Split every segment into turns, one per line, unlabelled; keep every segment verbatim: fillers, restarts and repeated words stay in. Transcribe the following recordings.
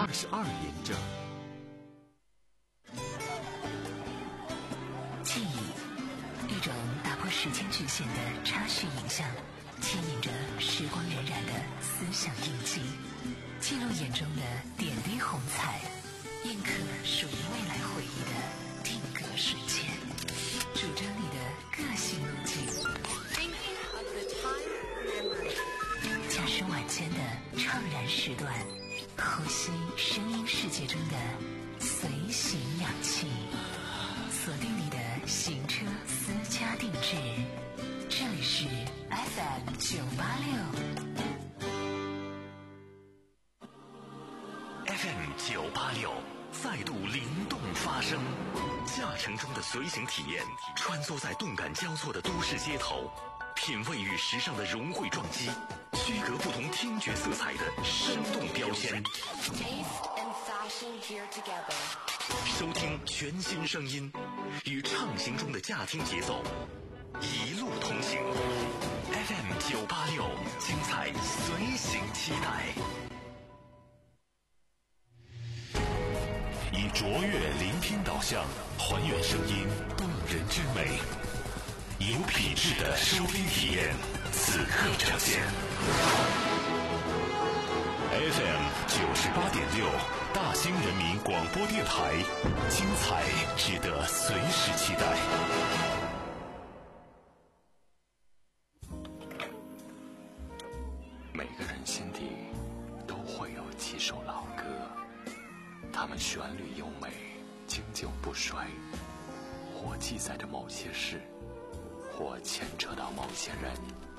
二十二连着。
记忆，一种打破时间局限的插叙影像，牵引着时光荏苒的思想印记，记录眼中的点滴红彩，印刻属于未来回忆的定格瞬间，主张你的个性路径。驾驶晚间的怅然时段，呼吸声音世界中的随行氧气，锁定你的行车私家定制，这里是 F M 九八六。
F M 九八六再度灵动发声，驾乘中的随行体验，穿梭在动感交错的都市街头，品味与时尚的融汇撞击，区隔不同听觉色彩的生动标签。收听全新声音，与畅行中的驾听节奏，一路同行。F M 九八六，精彩随行期待。
以卓越聆听导向，还原声音动人之美，有品质的收听体验，此刻呈现。F M 九十八点六，大兴人民广播电台，精彩值得随时期待。
每个人心底都会有几首老歌，它们旋律优美，经久不衰，或记载着某些事，或牵扯到某些人。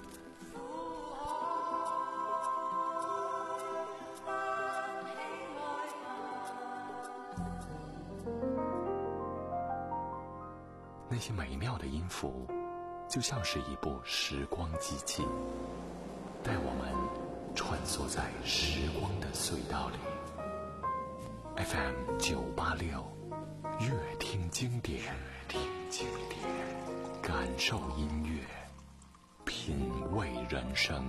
那些美妙的音符，就像是一部时光机器，带我们穿梭在时光的隧道里。F M 九八六，乐听经典，听经典，感受音乐，品味人生。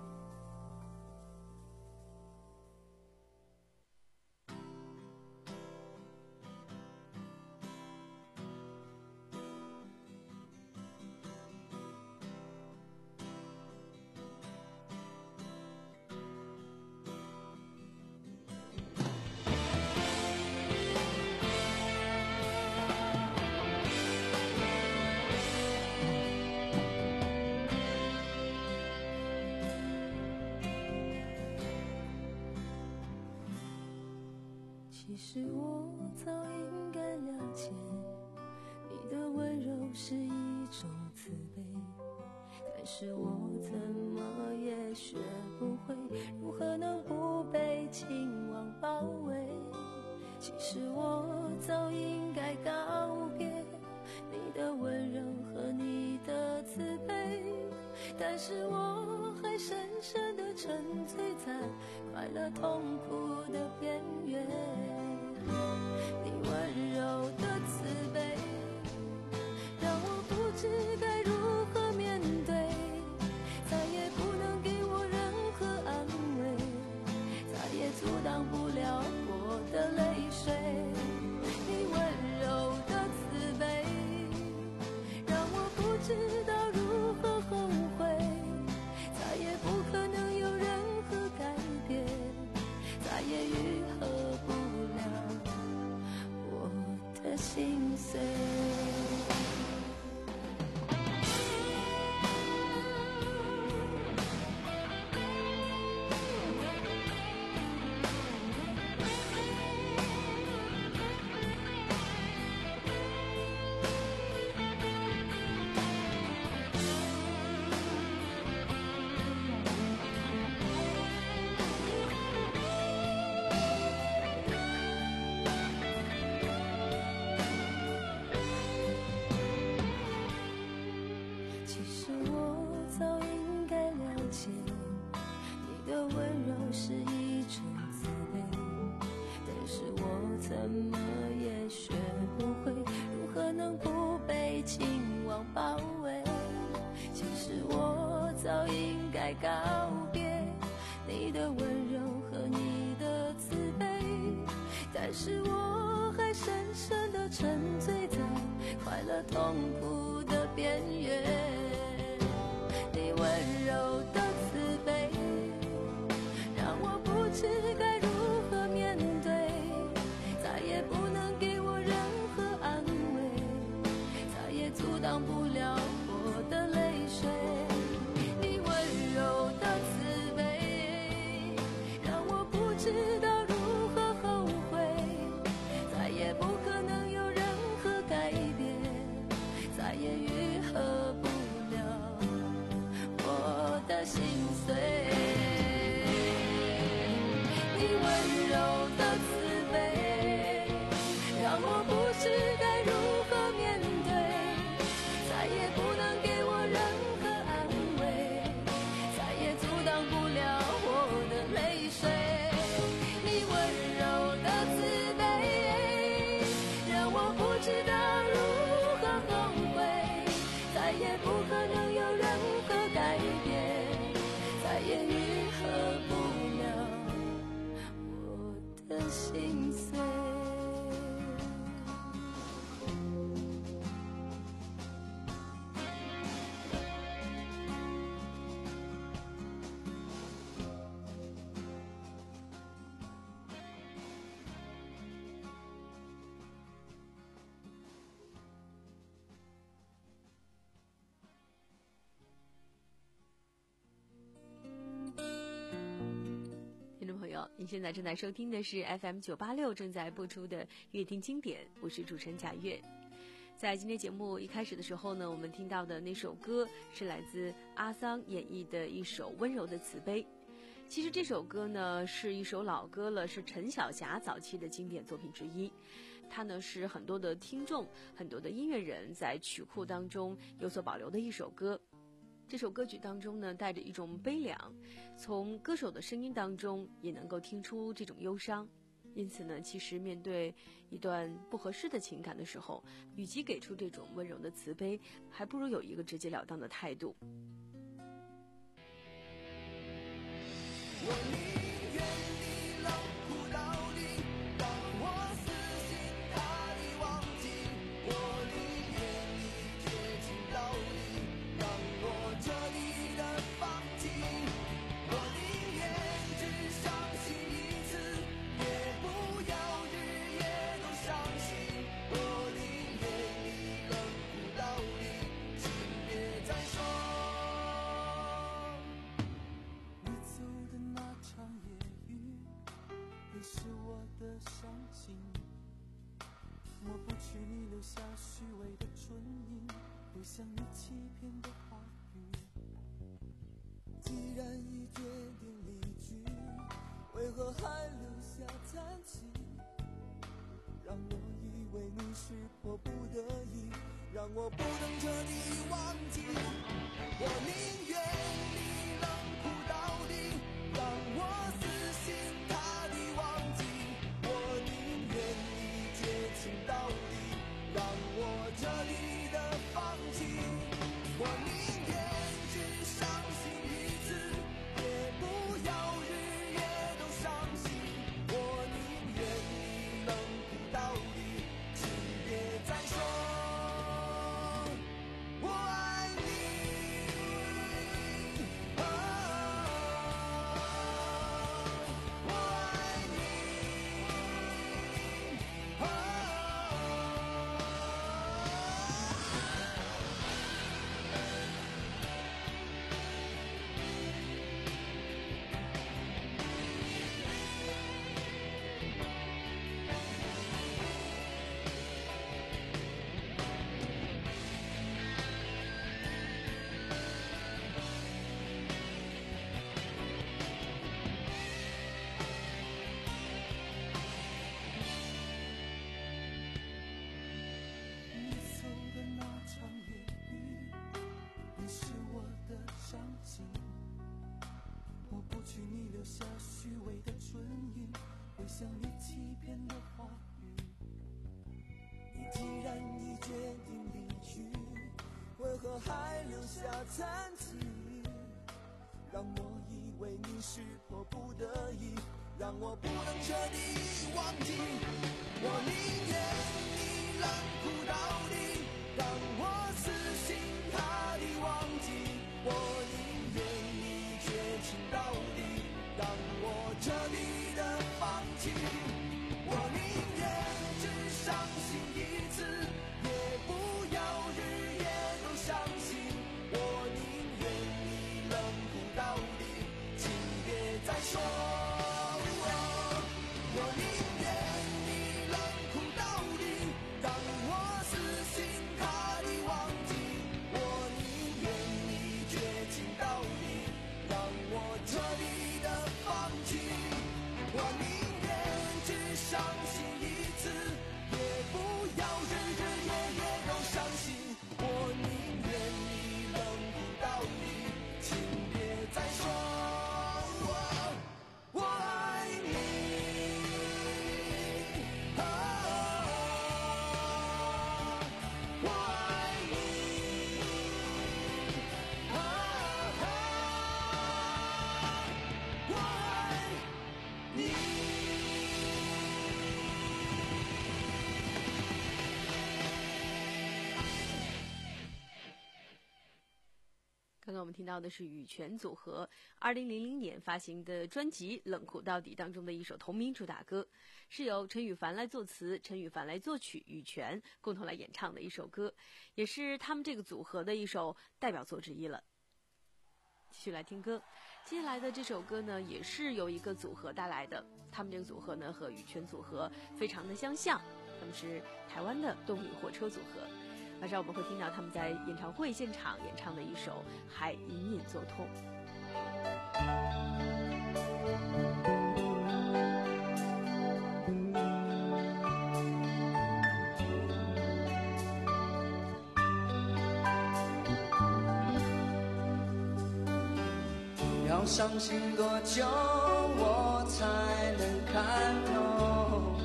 其实我早应该了解，你的温柔是一种慈悲，但是我怎么也学不会如何能不被情网包围。其实我早应该告别你的温柔和你的慈悲，但是我还深深地沉醉在快乐痛苦的边缘。你温柔的慈悲让我不知该如何面对，再也不能给我任何安慰，再也阻挡不了我的泪水。你温柔的慈悲让我不知道如何后悔，再也不可能有任何改变，再也愈合不了我的心碎。怎么也学不会如何能不被情网包围。其实我早应该告别你的温柔和你的慈悲， 是我还深深地沉醉在快乐痛苦的边缘。你温柔的慈悲让我不知该如何面对，再也不能给我任何安慰，再也阻挡不了我的泪水。你温柔的慈悲让我不知道如何后悔，再也不可能有任何改变，再也愈合不了我的心碎。你温柔的慈悲让我不知该如何面对，再也不能给我任何安慰，再也阻挡不了我的泪水。你温柔的慈悲让我不知道如何后悔，再也不可能有任何改变，再也愈合不了我的心碎。
听众朋友，您现在正在收听的是 F M 九八六 正在播出的乐听经典，我是主持人贾月。在今天节目一开始的时候呢，我们听到的那首歌是来自阿桑演绎的一首温柔的慈悲。其实这首歌呢是一首老歌了，是陈晓霞早期的经典作品之一。它呢是很多的听众、很多的音乐人在曲库当中有所保留的一首歌。这首歌曲当中呢带着一种悲凉，从歌手的声音当中也能够听出这种忧伤。因此呢，其实面对一段不合适的情感的时候，与其给出这种温柔的慈悲，还不如有一个直截了当的态度。
我宁愿你冷酷到底，让我死心塌地忘记，我宁愿你绝情到底，让我彻底的放弃，我宁愿只伤心一次，也不要日夜都伤心，我宁愿你冷酷到底，请别再说。你走的那场夜雨，你是我的伤心，抹不去你留下虚伪的唇印，不像你欺骗的话语。既然已决定离去，为何还留下残疾？让我以为你是迫不得已，让我不能彻底忘记，我宁愿你冷酷到底，让我死心塌地忘记，我宁愿你绝情到底，让我彻底的放弃，我宁愿只伤心一次，也不要日夜都伤心，我宁愿你冷酷到底，请别再说我爱你。哦，我爱你。哦，你走的那场夜雨，你是我的伤心，抹不去你留下虚伪的唇印，会像你欺骗的话语。你既然已决定离去，为何还留下残疾？让我以为你是迫不得已，让我不能彻底忘记， 情，我宁愿只伤心一次，也不要日夜都伤心。我宁愿你冷酷到底，请别再说。我宁愿你冷酷到底，让我死心塌地忘记。我宁愿你绝情到底，让我彻底的放弃。我宁愿只伤心一次，也不要日日夜夜都伤心。我宁愿你冷酷到底，请别再说我爱你。啊，我爱你。啊，我爱你。
刚刚我们听到的是羽泉组合二零零零年发行的专辑《冷酷到底》当中的一首同名主打歌，是由陈羽凡来作词，陈羽凡来作曲，羽泉共同来演唱的一首歌，也是他们这个组合的一首代表作之一了。继续来听歌，接下来的这首歌呢，也是由一个组合带来的，他们这个组合呢和羽泉组合非常的相像，他们是台湾的动力火车组合。马上我们会听到他们在演唱会现场演唱的一首《还隐隐作痛》。
要伤心多久我才能看透？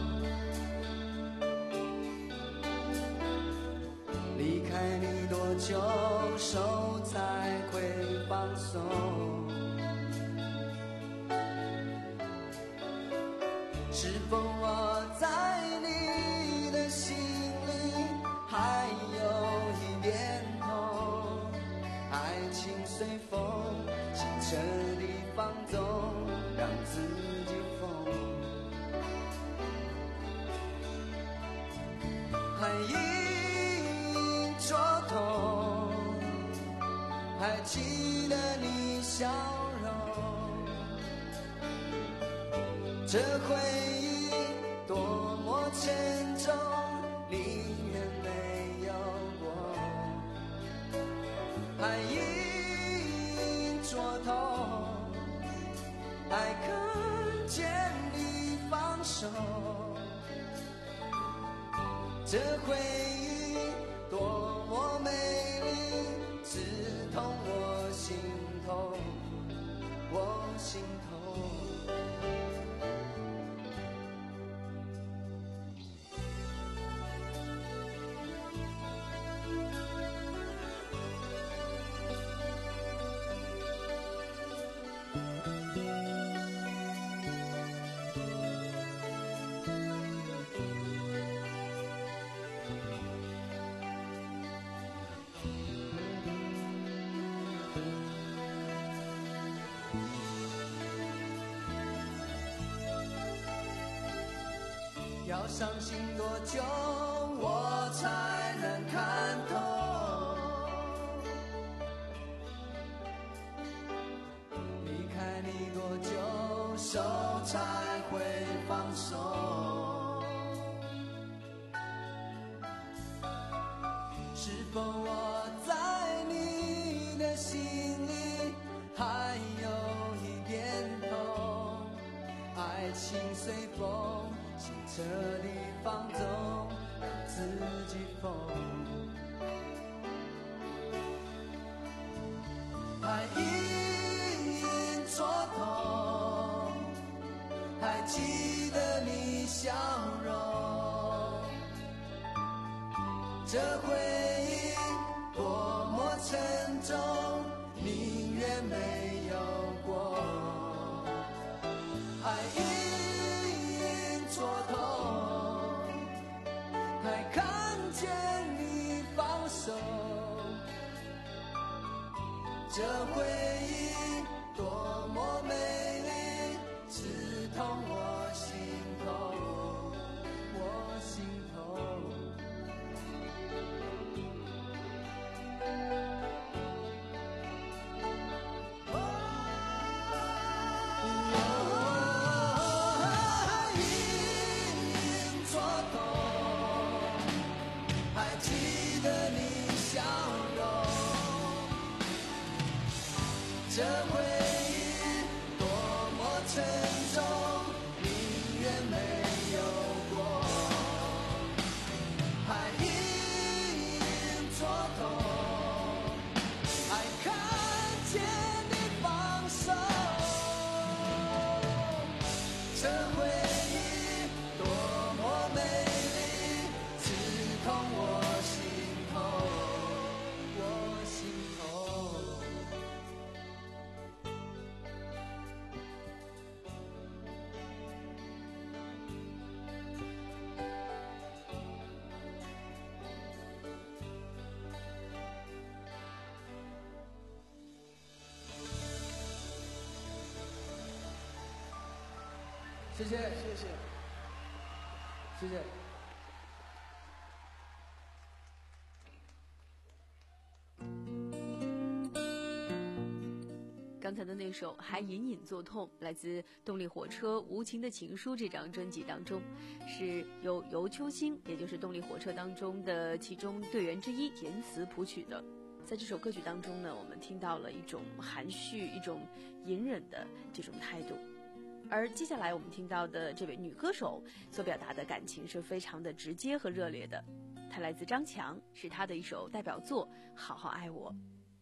离开你多久手才会放松？是否我在你的心里还有一点痛？爱情随风心彻底放纵，让自己疯，还隐作痛，还记得你笑容，这回忆多么沉重，宁愿没有过，还隐作痛，还看见你放手，这回忆多么美丽，刺痛我心头，我心头。要伤心多久我才能看透？离开你多久手才会放手？是否我在你的心里还有一点痛？爱情随风彻底放纵，让自己疯，还隐作痛，还记得你笑容，这回忆多么沉重，宁愿没有过，还隐作痛，还看见你放手，这回忆多么美丽，刺痛我心
谢谢，谢谢，谢谢。
刚才的那首还隐隐作痛，来自动力火车《无情的情书》这张专辑当中，是由尤秋兴，也就是动力火车当中的其中队员之一填词谱曲的。在这首歌曲当中呢，我们听到了一种含蓄、一种隐忍的这种态度。而接下来我们听到的这位女歌手所表达的感情是非常的直接和热烈的，她来自张强，是她的一首代表作《好好爱我》。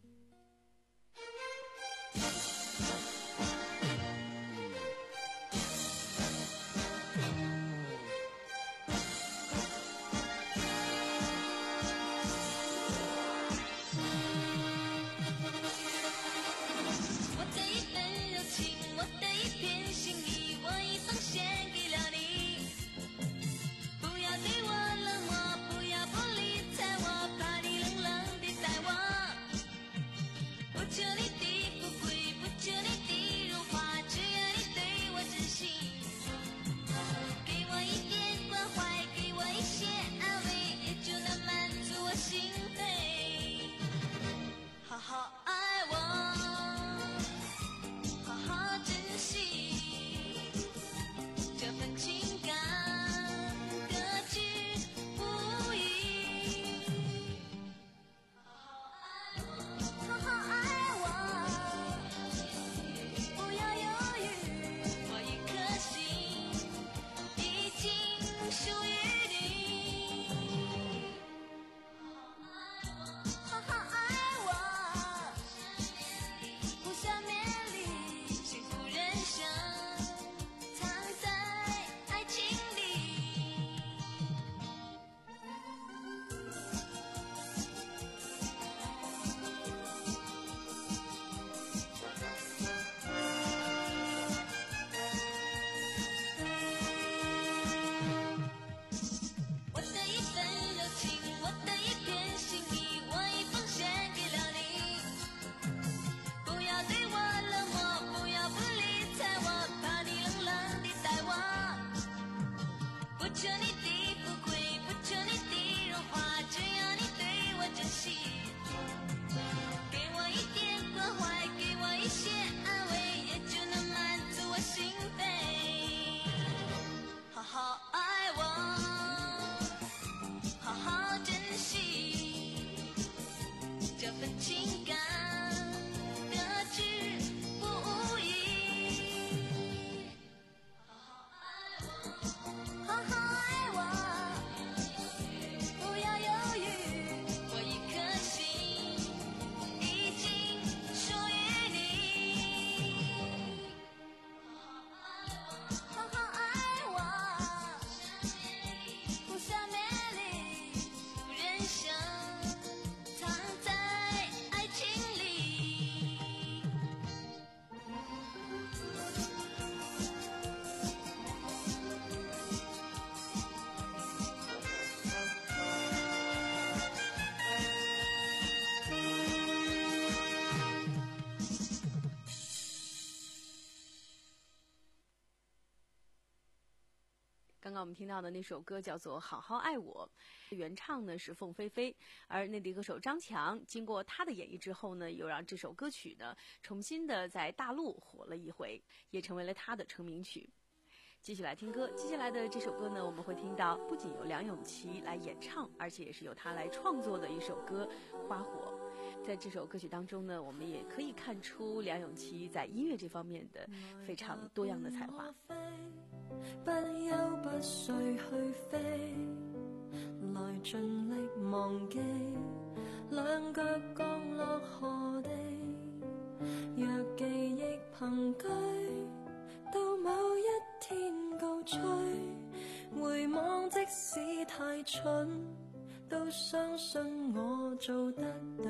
刚刚我们听到的那首歌叫做《好好爱我》，原唱呢是凤飞飞，而内地歌手张强经过他的演绎之后呢，又让这首歌曲呢重新的在大陆火了一回，也成为了他的成名曲。继续来听歌，接下来的这首歌呢，我们会听到不仅由梁咏琪来演唱，而且也是由他来创作的一首歌《花火》。在这首歌曲当中呢，我们也可以看出梁咏琪在音乐这方面的非常多样的才华。
不休不睡去飛，來盡力忘記兩腳降落河地，若記憶憑據到某一天高吹，回望即使太蠢，都相信我做得對。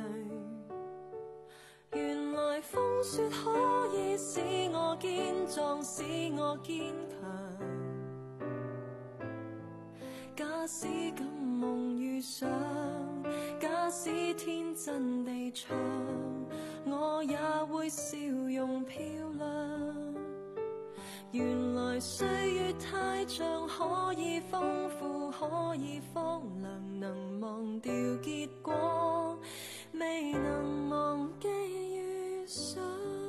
原來風雪可以使我堅壯，使我堅強。假使敢夢遇上，假使天真地唱，我也會笑容漂亮。原來來歲月太長，可以豐富，可以荒涼，能忘掉結果，未能忘記遇上。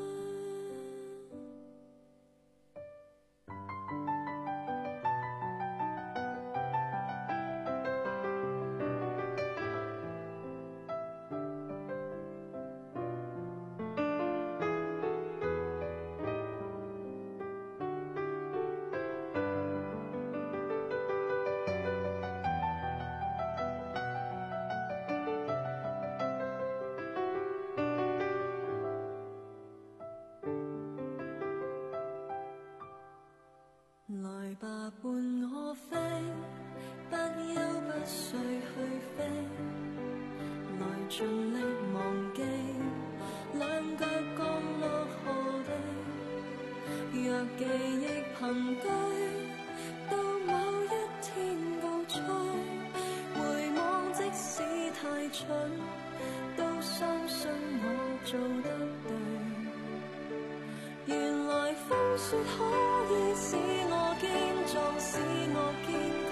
來吧，伴我飛，不休不睡去飛，來盡力忘記兩腳降落何地。若記憶憑據，到某一天告吹，回望即使太蠢，都相信我做得對。原來風雪可以使我堅壯，使我堅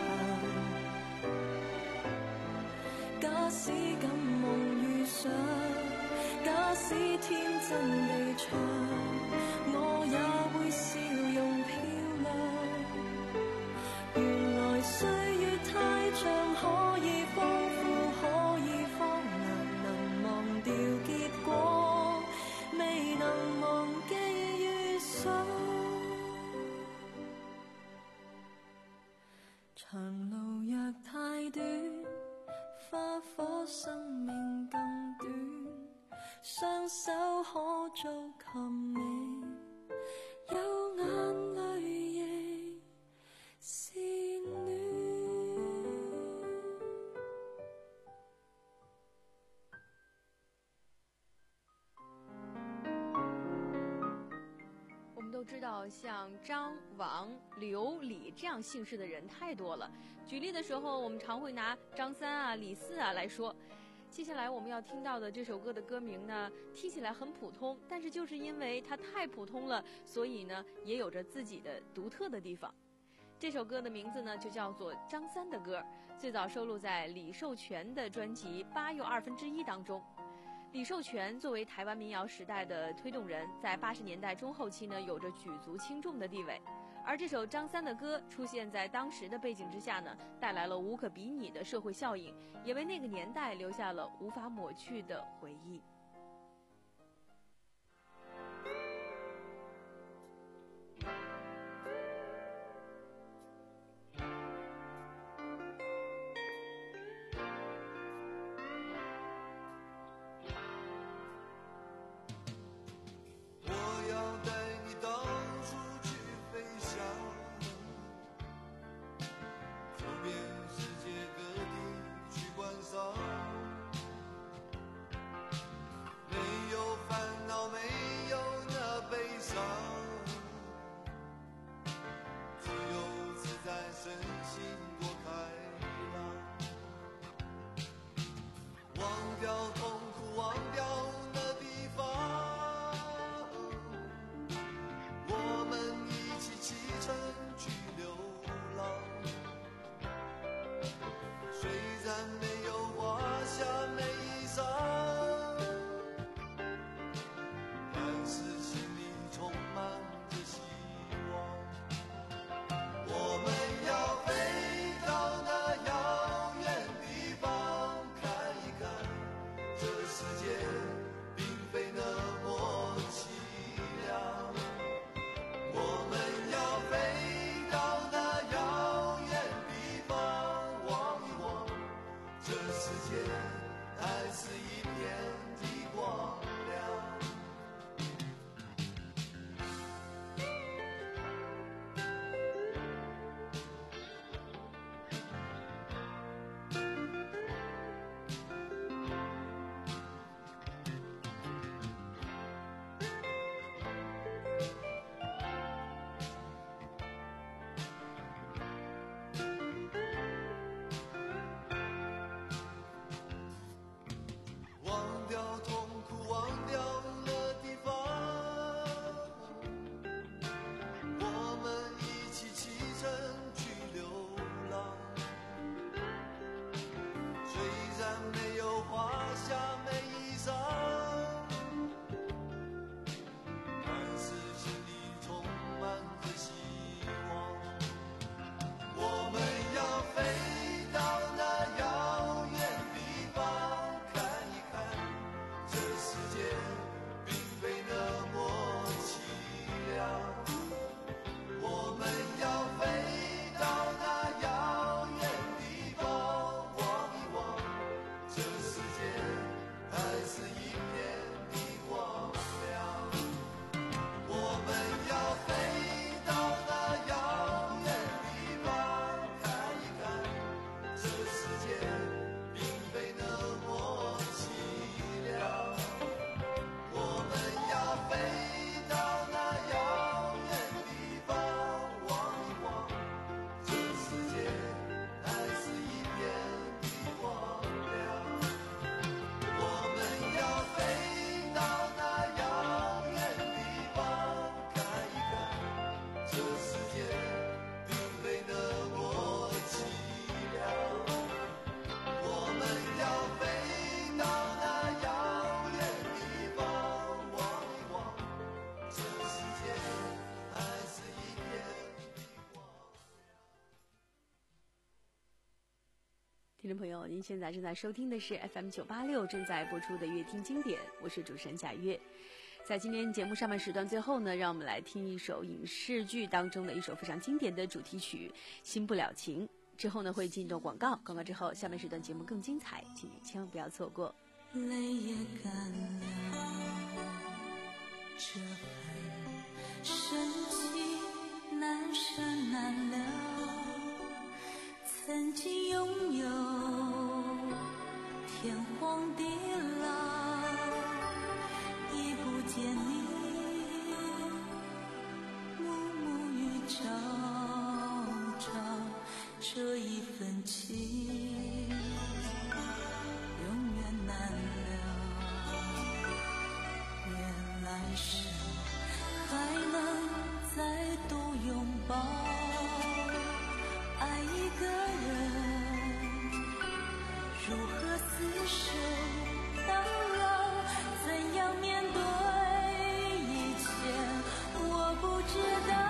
強。假使敢夢遇上，假使天真地唱，我也會笑容漂亮。原來歲月太長，可以豐富，可以荒涼，能忘掉結果，未能忘記遇上。長路若太短，花火生命更短，雙手可做琴尾，有眼淚亦是暖。
我们都知道，像张、王、刘、李这样姓氏的人太多了。举例的时候，我们常会拿张三啊、李四啊来说。接下来我们要听到的这首歌的歌名呢，听起来很普通，但是就是因为它太普通了，所以呢，也有着自己的独特的地方。这首歌的名字呢，就叫做《张三的歌》，最早收录在李寿全的专辑《八又二分之一》当中。李寿全作为台湾民谣时代的推动人，在八十年代中后期呢，有着举足轻重的地位。而这首张三的歌出现在当时的背景之下呢，带来了无可比拟的社会效应，也为那个年代留下了无法抹去的回忆。
世界各地去观赏。
听众朋友，您现在正在收听的是 F M 九八六正在播出的乐听经典，我是主持人贾月。在今天节目上半时段最后呢，让我们来听一首影视剧当中的一首非常经典的主题曲《新不了情》。之后呢会进入广告，广告之后下半时段节目更精彩，请你千万不要错过。
泪也干了，这份深情难舍难了，曾经拥有天荒地老，已不见你暮暮与朝朝，这一份情永远难了，愿来生还能再度拥抱，爱一个人如何厮守到老，怎样面对一切我不知道，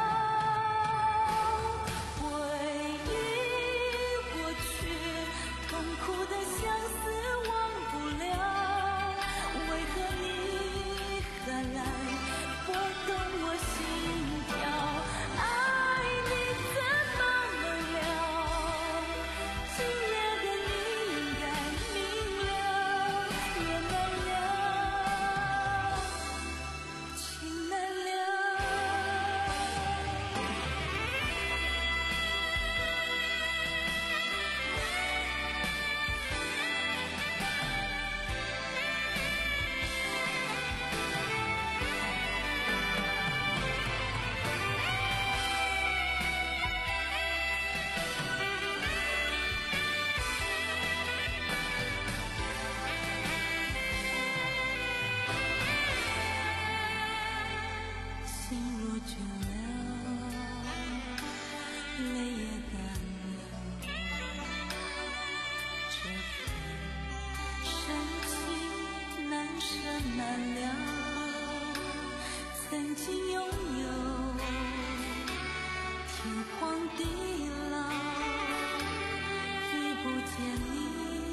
回忆过去痛苦的相思忘不了，为何你还来拨动我心跳，爱你怎么能了，今夜的你应该明了，月难了，情难了。心若倦了，泪也干了，这份深情难舍难了，曾经拥有天荒地老，已不见你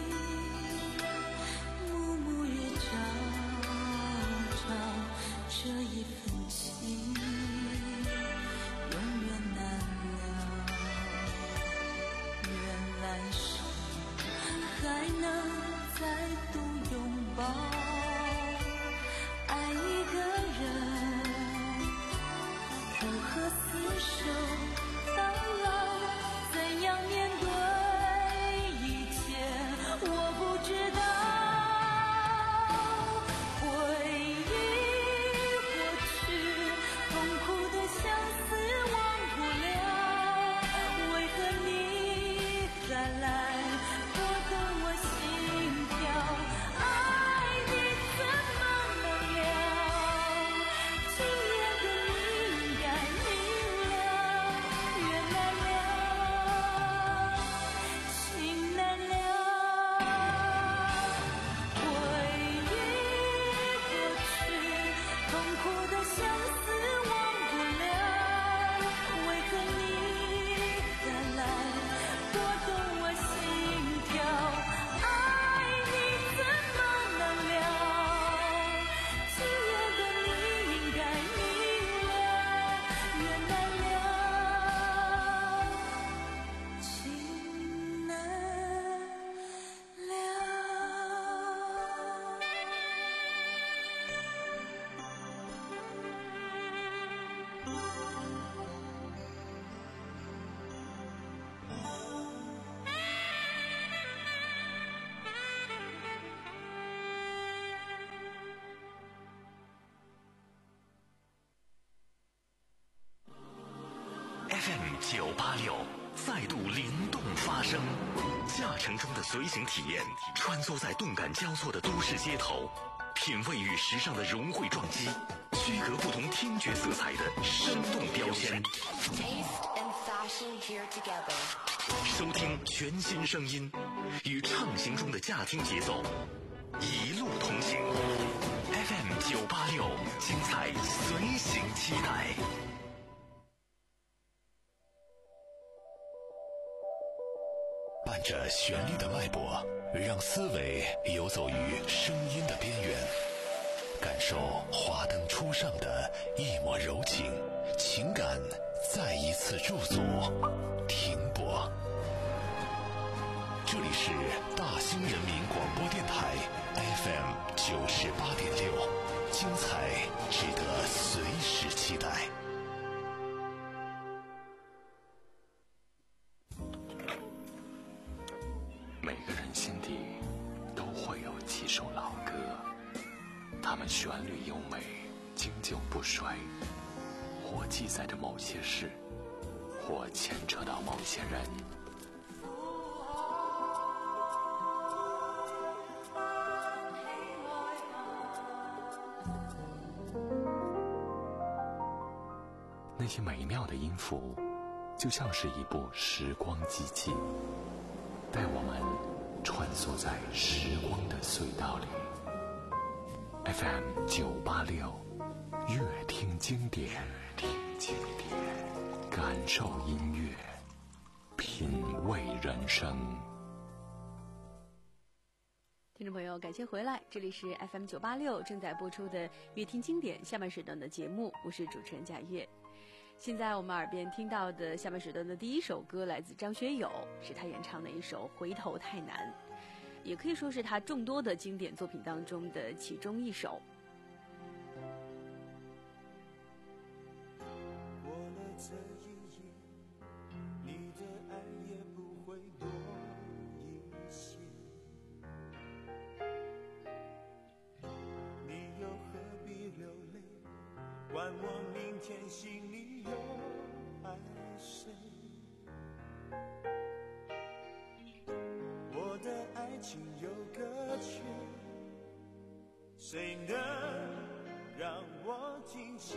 暮暮与朝朝，这一份情永远难了，愿来生还能再度拥抱，爱一个人如何厮守到老，怎样面对一切我不知道，回忆过去痛苦的相思忘不了，为何你还来拨动我心跳，爱你怎么能了，今夜的你应该明了，月难了，情难了，回忆过去痛苦的相思忘不了，为何你还来拨动我心跳，爱你怎么能了，今夜的你应该明了，月难了，情难了。
F M 九八六再度灵动发声，驾乘中的随行体验，穿梭在动感交错的都市街头，品味与时尚的融汇撞击，区隔不同听觉色彩的生动标签。收听全新声音，与畅行中的驾听节奏，一路同行。F M 九八六，精彩随行期待。
伴着旋律的脉搏，让思维游走于声音的边缘，感受华灯初上的一抹柔情，情感再一次驻足停泊。这里是大兴人民广播电台 F M 九十八点六，精彩值得随时期待。
每个人心底都会有几首老歌，它们旋律优美，经久不衰，或记载着某些事，或牵扯到某些人。那些美妙的音符，就像是一部时光机器，带我们穿梭在时光的隧道里。F M 九八六，乐听经典，听经典，感受音乐，品味人生。
听众朋友，感谢回来，这里是 F M 九八六正在播出的乐听经典下半时段的节目，我是主持人贾月。现在我们耳边听到的下半时段的第一首歌来自张学友，是他演唱的一首《回头太难》，也可以说是他众多的经典作品当中的其中一首。
过了这一夜，你的爱也不会多一些，你又何必流泪，管我明天心里有爱谁。我的爱情有个缺，谁能让我停歇？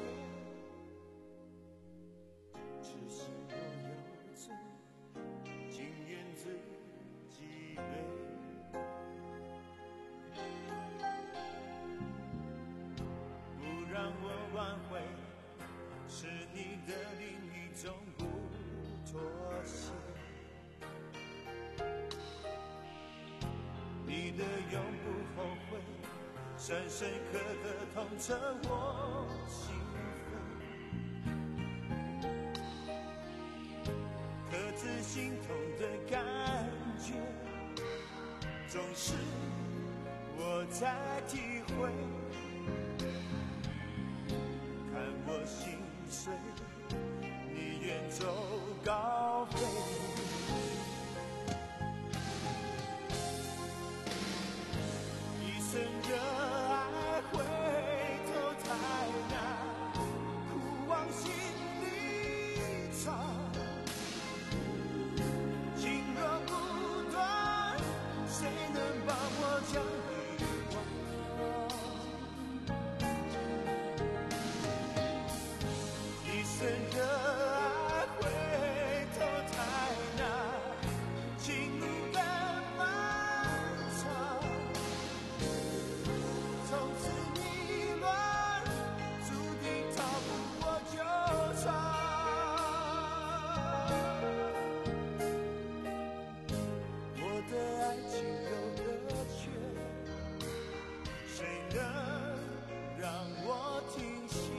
痴心若有罪，情愿自己背。不让我挽回，是你的另一种不妥协。你的永不后悔，深深刻刻痛彻我心扉。刻自心痛的感觉，总是我在体会。看我心碎，你远走高飞。一生热爱回头太难，苦往心里藏。情若不断，谁能帮我将遗忘？一生热爱回头太难，情路更漫长。从此迷乱，注定逃不过纠缠。我的爱情有个缺，谁能让我停歇？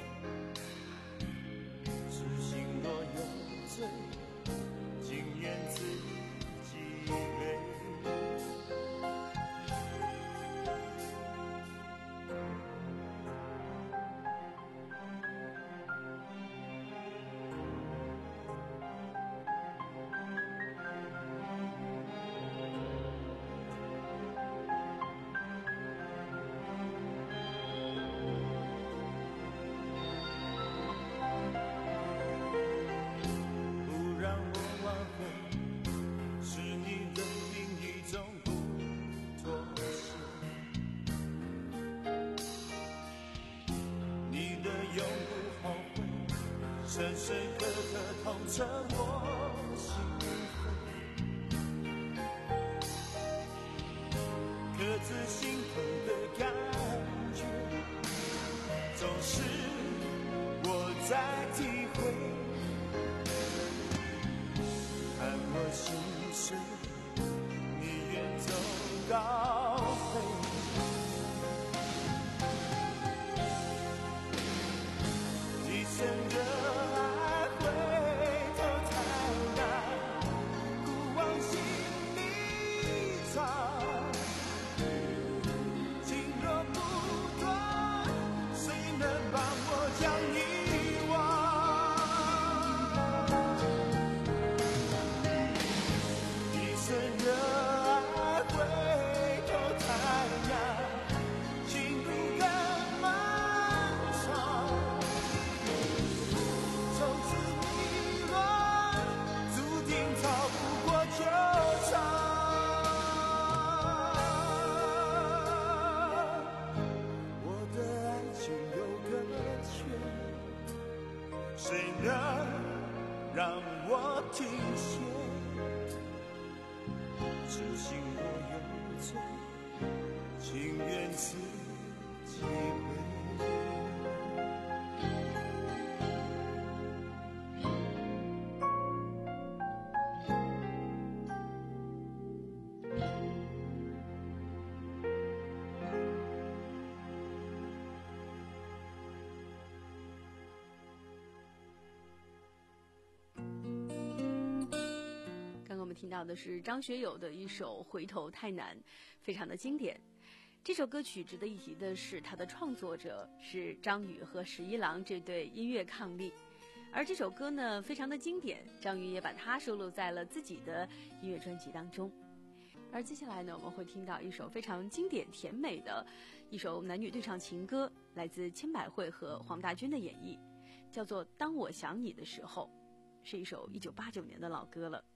痴心若有罪，情愿自己背。不让我挽回，是你的另一种不妥协。你的永不后悔，深深刻刻痛彻我心扉。刻自心痛的感觉，总是我在体会。看我心碎，
谁能让我停歇？只信我有罪，情愿自己背。
听到的是张学友的一首《回头太难》，非常的经典。这首歌曲值得一提的是，它的创作者是张宇和十一郎这对音乐伉俪，而这首歌呢非常的经典，张宇也把它收录在了自己的音乐专辑当中。而接下来呢，我们会听到一首非常经典甜美的一首男女对唱情歌，来自千百惠和黄大军的演绎，叫做《当我想你的时候》，是一首一九八九年的老歌了。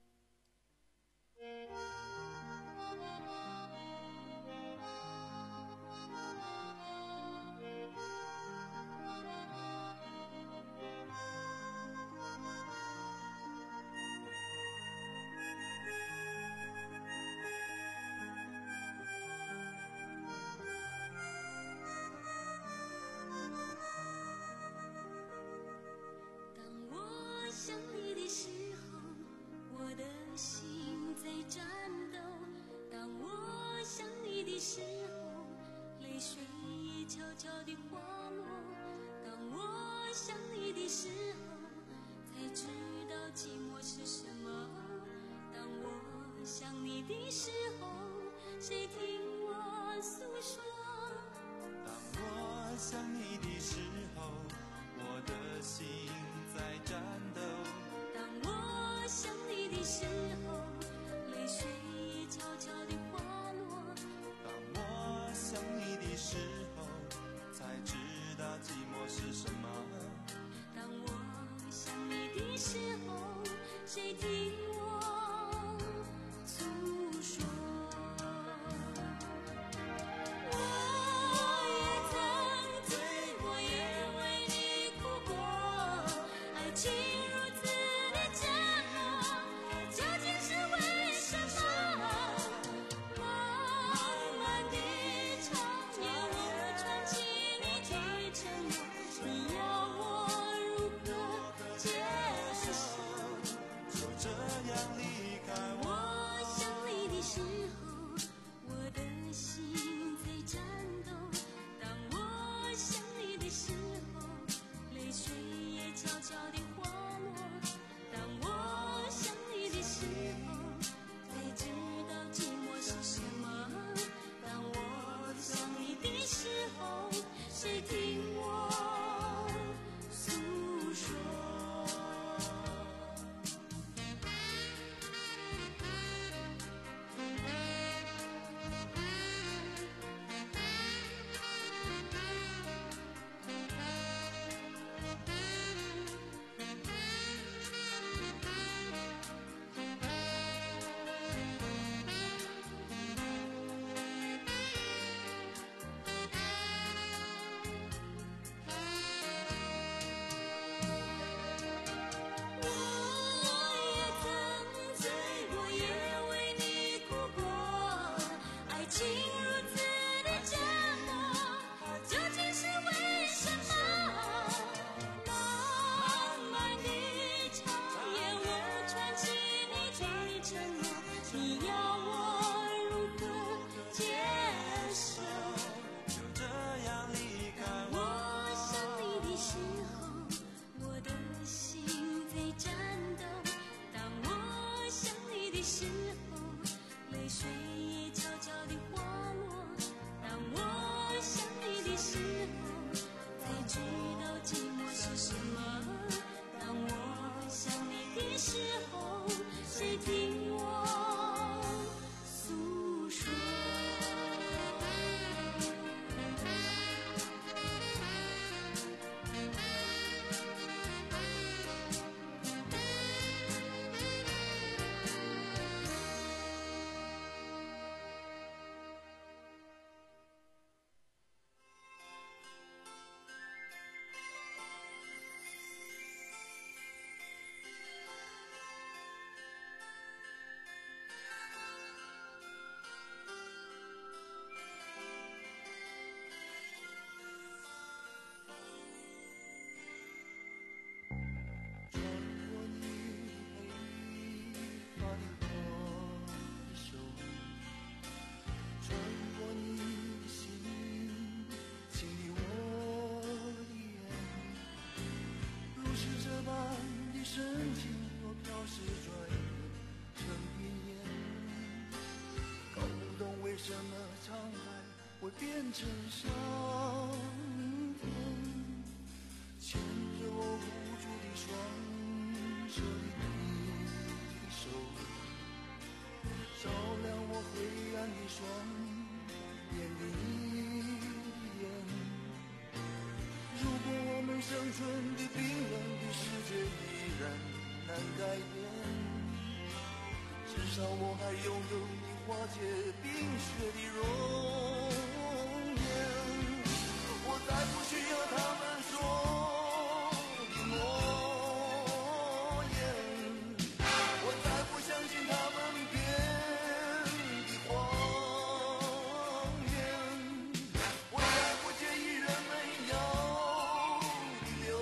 会变成上天，牵着我无助的双手的手，照亮我灰暗的双眼的眼。如果我们生存的冰冷的世界依然难改变，至少我还拥有你化解冰雪的容颜。我再不需要他们说的诺言，我再不相信他们编的谎言，我再不介意人们要的流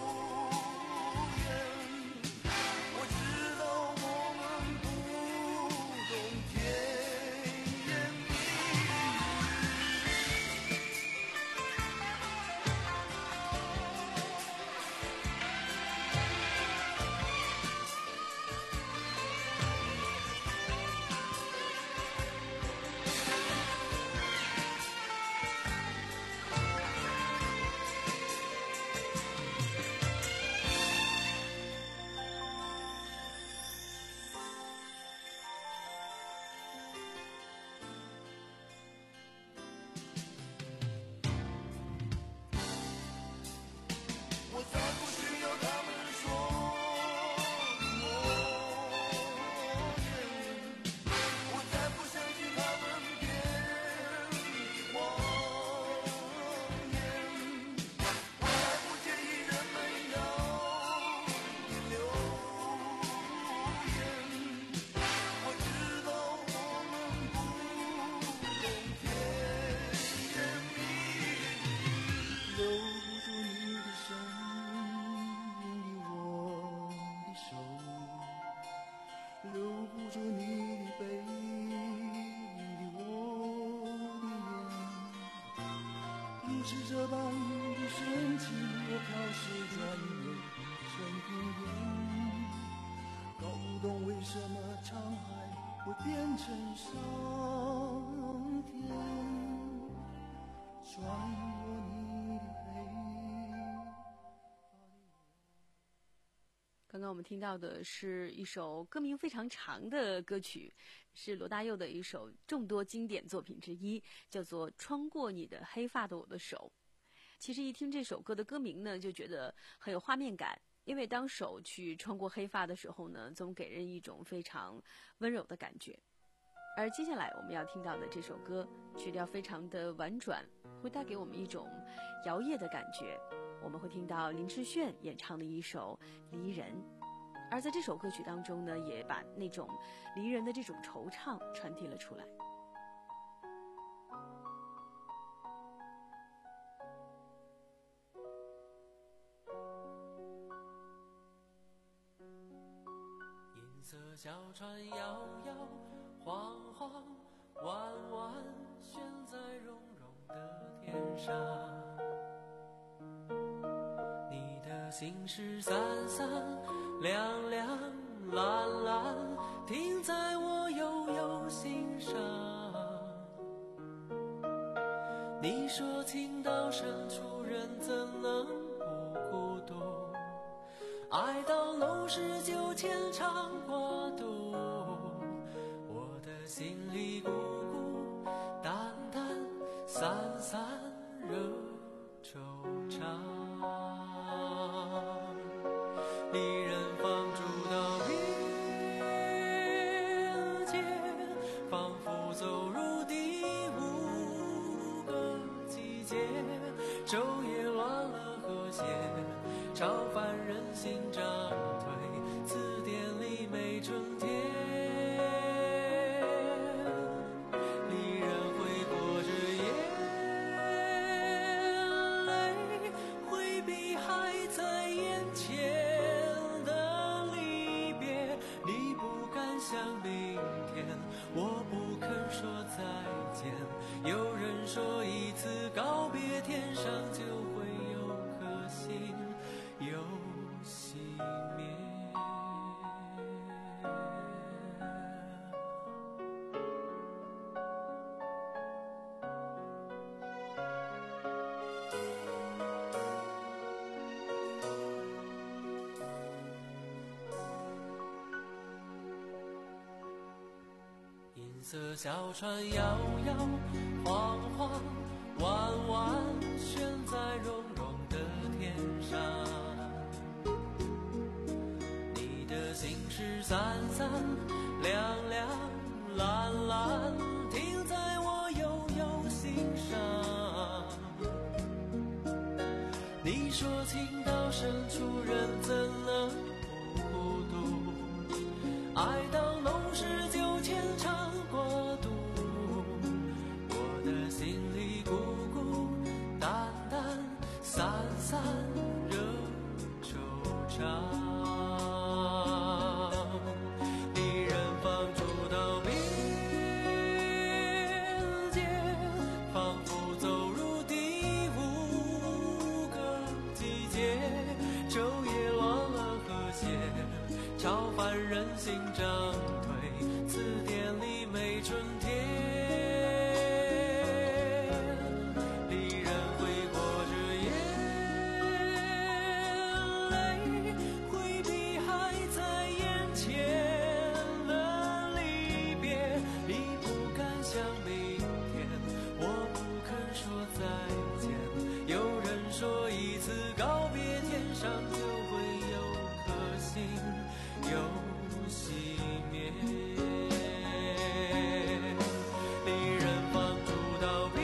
言。我知道我们不懂甜言蜜我再不需要他们说的诺言，我再不相信他们编的谎言，我再不介意人们要的流言。我知道我们不懂甜言蜜语，留不住你的声音的我的手，留不住你的背影的我的眼。如此这般的深情，我飘逝转眼成云烟，搞不懂为什么沧海会变成上天，穿过你的黑。
刚刚我们听到的是一首歌名非常长的歌曲，是罗大佑的一首众多经典作品之一，叫做《穿过你的黑发的我的手》。其实一听这首歌的歌名呢，就觉得很有画面感，因为当手去穿过黑发的时候呢，总给人一种非常温柔的感觉。而接下来我们要听到的这首歌，曲调非常的婉转，会带给我们一种摇曳的感觉。我们会听到林志炫演唱的一首《离人》，而在这首歌曲当中呢，也把那种离人的这种惆怅传递了出来。
银色小船摇摇晃晃，弯弯悬在绒绒的天上。你的心事散散亮亮蓝蓝，停在我悠悠心上。你说情到深处人怎能不孤独，爱到浓时就牵肠挂肚，我的心里孤孤单单散散惹惆怅。离人放逐到边界，仿佛走入第五个季节，昼夜乱了和谐，超凡人心涨退，字典里没春天。离人会裹着眼泪，回避还在眼前的离别。你不敢想明天，我不肯说再见。有人说一次告别，天上就会有颗星又熄灭。 色小船摇摇晃晃，弯弯悬在绒绒的天上。你的心事散散亮亮蓝蓝，停在我悠悠心上。你说情到深处人怎能不孤独，爱到浓时就牵肠过肚，我的心里孤孤单单散散惹惆怅。离人放逐到边界，仿佛走入第五个季节，昼夜乱了和谐，超凡人心涨退，词典里没春天。离人挥过这眼泪，回避还在眼前的离别。你不敢想明天，我不肯说再见。有人说一次告别，天上就会有颗星又熄灭。离人放逐到边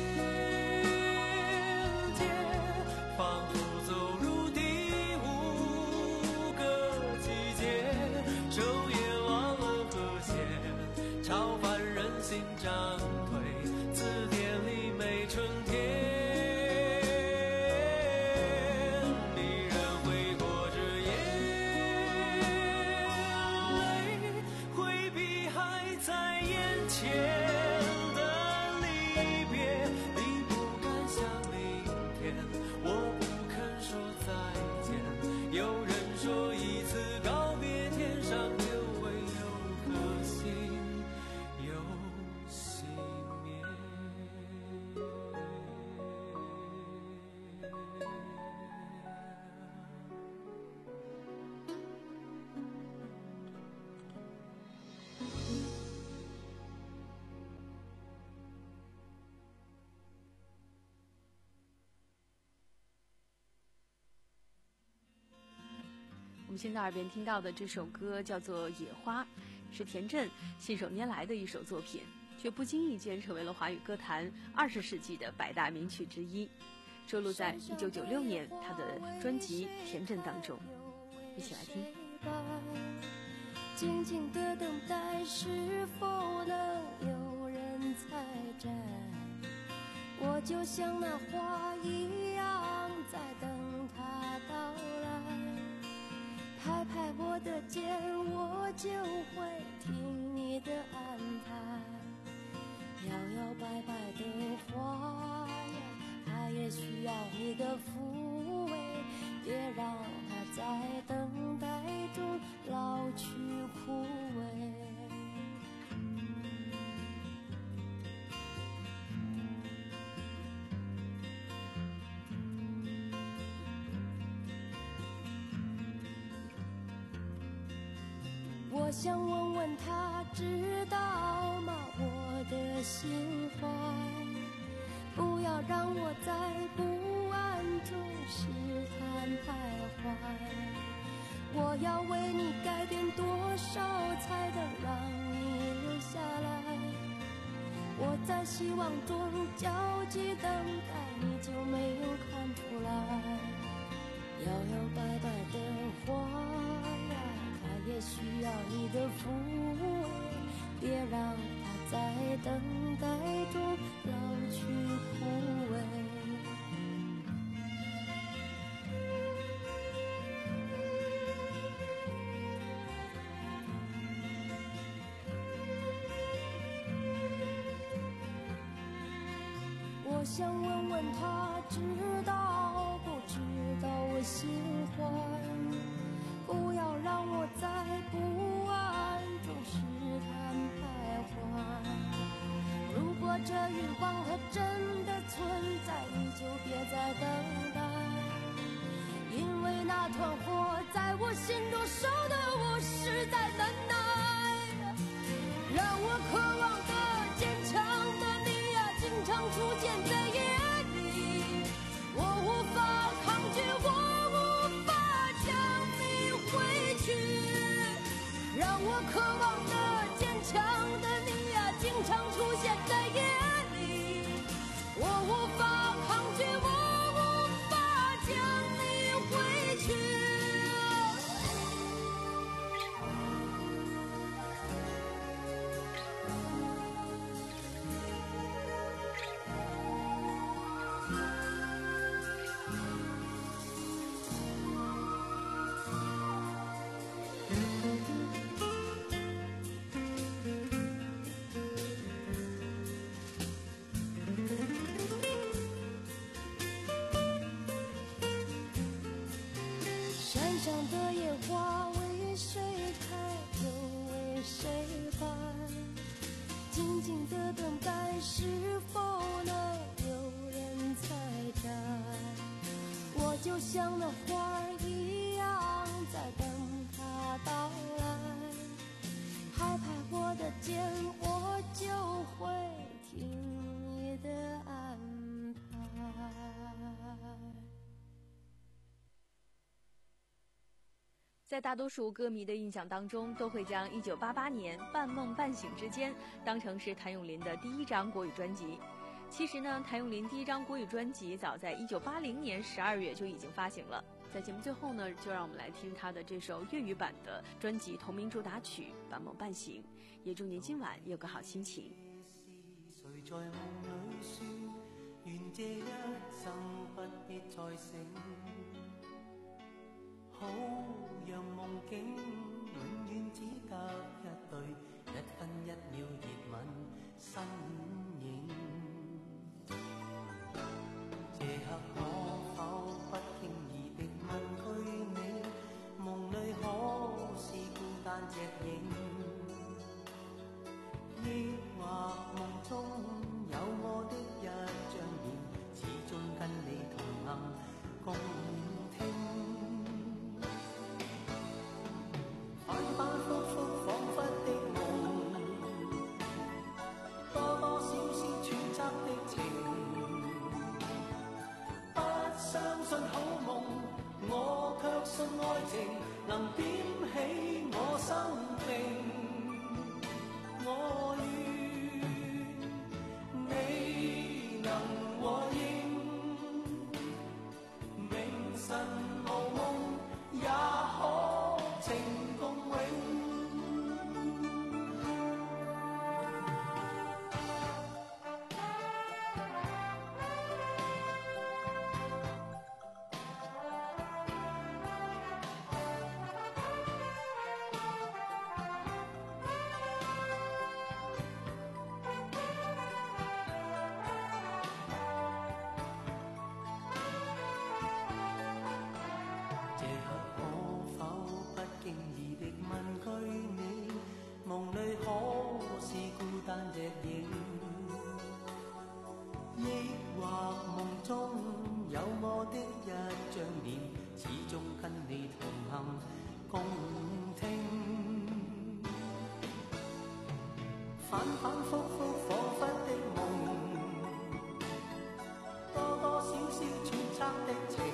界，仿佛走入第五个季节，昼夜乱了和谐，超凡人心涨退，字典里没春天。离人挥过这眼泪，回避还在眼前的离别。你不敢想明天，我不肯说再见。有人说一次告别，天上就会有颗星又熄灭。
我们现在耳边听到的这首歌叫做《野花》，是田震信手拈来的一首作品，却不经意间成为了华语歌坛二十世纪的百大名曲之一，收录在一九九六年他的专辑《田震》当中。一起来听。
静静的等待，是否能有人采摘？我就像那花一样，在等它到来。拍拍我的肩，我就会听你的安排。摇摇摆摆的花呀，它也需要你的抚慰，别让它在等待中老去枯萎。我想问问他知道吗我的心怀，不要让我在不安中试探徘徊。我要为你改变多少才能让你留下来？我在希望中焦急等待，你就没有看出来？摇摇摆摆的花呀，它也需要你的抚慰，别让它在等待中老去枯萎。我想问问他知道不知道我心怀，不要让我在不安中试探徘徊。如果这欲望它真的存在，你就别再等待，因为那团火在我心中烧得我实在难耐，让我渴望上的野花为谁开又为谁败，静静的等待是否能有人采摘，我就像那花儿一样在等它到来，拍拍我的肩我就会听你的安排。
在大多数歌迷的印象当中，都会将一九八八年《半梦半醒之间》当成是谭咏麟的第一张国语专辑。其实呢，谭咏麟第一张国语专辑早在一九八零年十二月就已经发行了。在节目最后呢，就让我们来听他的这首粤语版的专辑同名主打曲《半梦半醒》，也祝您今晚有个好心情。
谁在梦里说，愿这一生不必再醒，好让梦境永遠只得一對，一分一秒熱吻身影。這刻可否不經意的問句你，夢裏可是孤單隻影，抑或夢中有我的一張臉，始終跟你同行共聽。反反复复仿佛的夢，多多少少揣測的情，不相信好夢，我卻信愛情能點起我生命。我願你能和應，明晨無夢也可情共永。這刻可否不經意的問句你，夢裏可是孤單隻影，抑或夢中有我的一張臉，始終跟你同行共聽。反反复复彷彿的夢，多多少少揣測的情，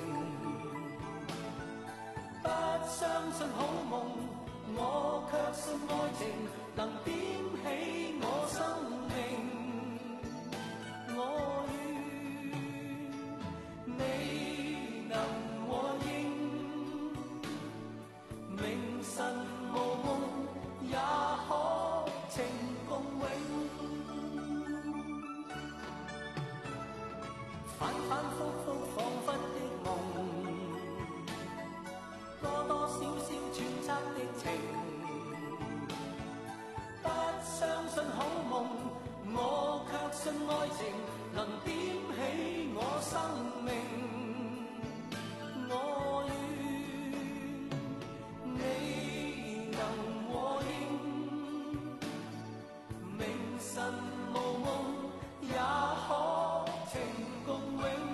不相信好夢，我卻信愛情能點起我生命。我願你能和應，明晨無夢也可情共永。反反复复彷彿的夢，多多少少揣測的情，不相信好夢，我卻信愛情能點起我生命。我願你能和應，明晨無夢也可情共永。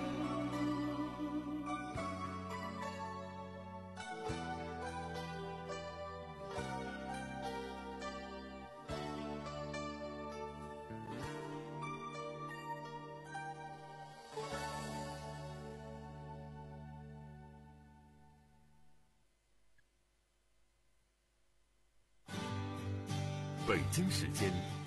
北京时间